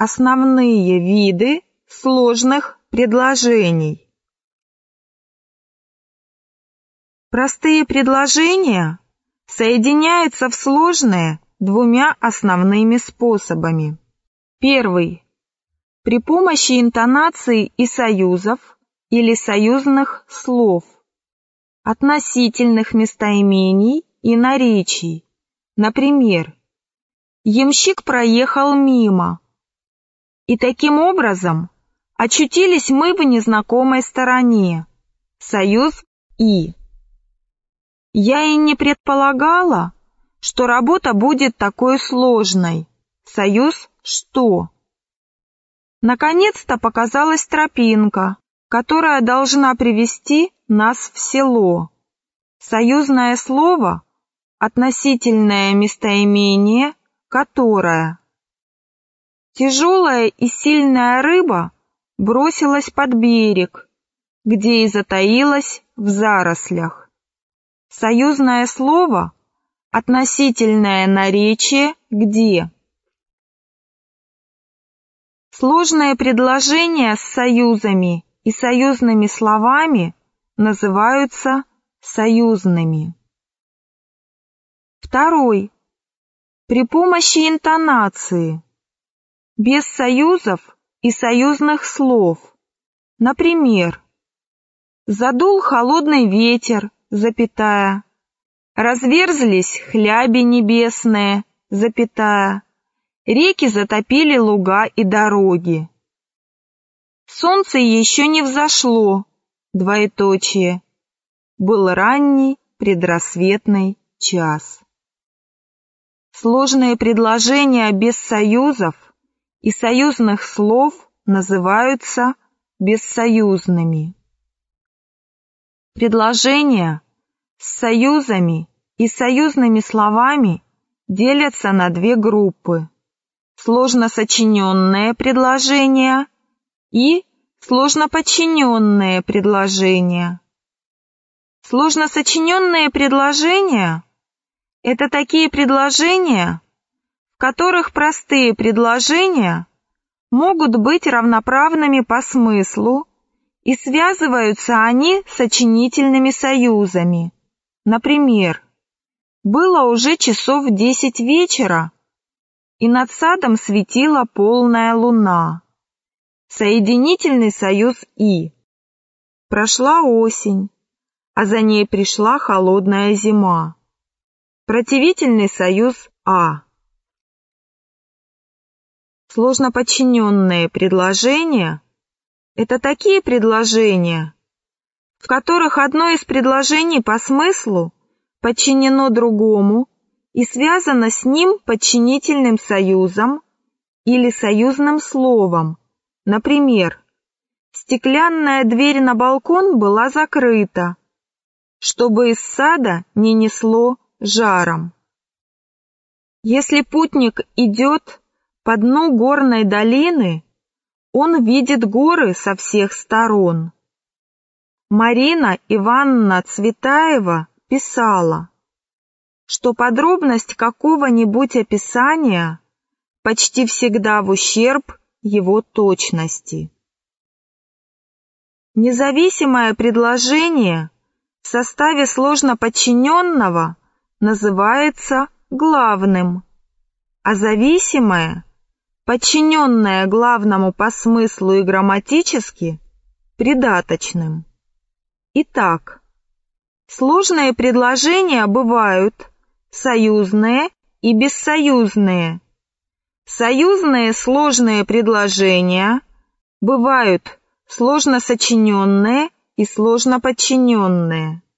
Основные виды сложных предложений. Простые предложения соединяются в сложные двумя основными способами. Первый. При помощи интонации и союзов или союзных слов, относительных местоимений и наречий. Например, ямщик проехал мимо. И таким образом очутились мы в незнакомой стороне. Союз «и». Я и не предполагала, что работа будет такой сложной. Союз «что». Наконец-то показалась тропинка, которая должна привести нас в село. Союзное слово, относительное местоимение, которое. Тяжелая и сильная рыба бросилась под берег, где и затаилась в зарослях. Союзное слово, относительное наречие, где. Сложные предложения с союзами и союзными словами называются союзными. Второй. При помощи интонации. Без союзов и союзных слов. Например, задул холодный ветер, запятая, разверзлись хляби небесные, запятая, реки затопили луга и дороги. Солнце еще не взошло, двоеточие, был ранний предрассветный час. Сложные предложения без союзов и союзных слов называются бессоюзными. Предложения с союзами и союзными словами делятся на две группы: сложно сочиненные предложения и сложно подчиненные предложения. Сложно сочиненные предложения – это такие предложения, в которых простые предложения могут быть равноправными по смыслу, и связываются они сочинительными союзами. Например, было уже часов 10 вечера, и над садом светила полная луна. Соединительный союз «и». Прошла осень, а за ней пришла холодная зима. Противительный союз «а». Сложно подчиненные предложения – это такие предложения, в которых одно из предложений по смыслу подчинено другому и связано с ним подчинительным союзом или союзным словом. Например, стеклянная дверь на балкон была закрыта, чтобы из сада не несло жаром. Если путник идет по дну горной долины, он видит горы со всех сторон. Марина Ивановна Цветаева писала, что подробность какого-нибудь описания почти всегда в ущерб его точности. Независимое предложение в составе сложно подчиненного называется главным, а зависимое, подчиненное главному по смыслу и грамматически, придаточным. Итак, сложные предложения бывают союзные и бессоюзные. Союзные сложные предложения бывают сложно сочиненные и сложно подчиненные.